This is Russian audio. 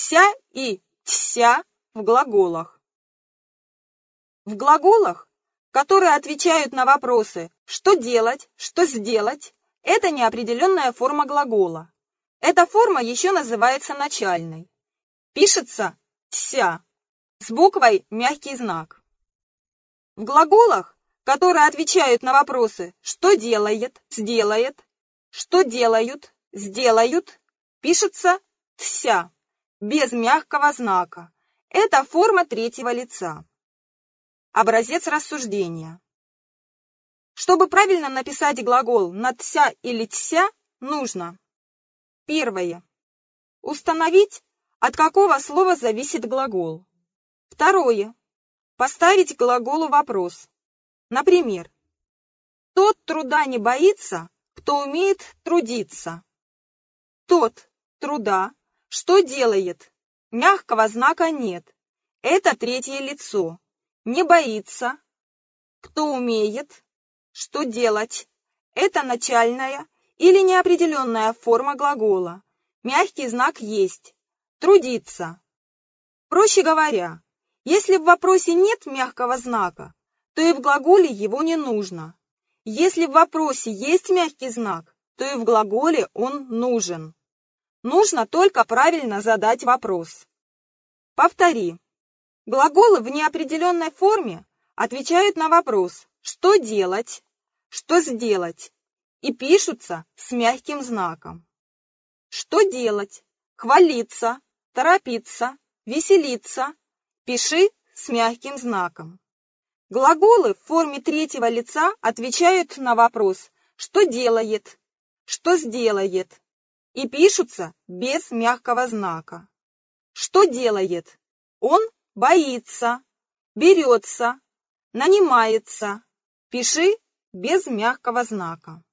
тся и тся в глаголах. В глаголах, которые отвечают на вопросы «что делать?», «что сделать?», это неопределенная форма глагола. Эта форма еще называется начальной. Пишется «тся» с буквой мягкий знак. В глаголах, которые отвечают на вопросы «что делает?», «сделает?», «что делают?», «сделают?», пишется «тся» без мягкого знака. Это форма третьего лица. Образец рассуждения. Чтобы правильно написать глагол на «тся» или «тся», нужно: первое. Установить, от какого слова зависит глагол. Второе. Поставить к глаголу вопрос. Например, тот труда не боится, кто умеет трудиться. Тот труда что делает? Мягкого знака нет. Это третье лицо. Не боится. Кто умеет? Что делать? Это начальная или неопределенная форма глагола. Мягкий знак есть. Трудиться. Проще говоря, если в вопросе нет мягкого знака, то и в глаголе его не нужно. Если в вопросе есть мягкий знак, то и в глаголе он нужен. Нужно только правильно задать вопрос. Повтори. Глаголы в неопределенной форме отвечают на вопрос «что делать?», «что сделать?» и пишутся с мягким знаком. Что делать? Хвалиться, торопиться, веселиться. Пиши с мягким знаком. Глаголы в форме третьего лица отвечают на вопрос «что делает?», «что сделает?» и пишутся без мягкого знака. Что делает? Он боится, берется, нанимается. Пиши без мягкого знака.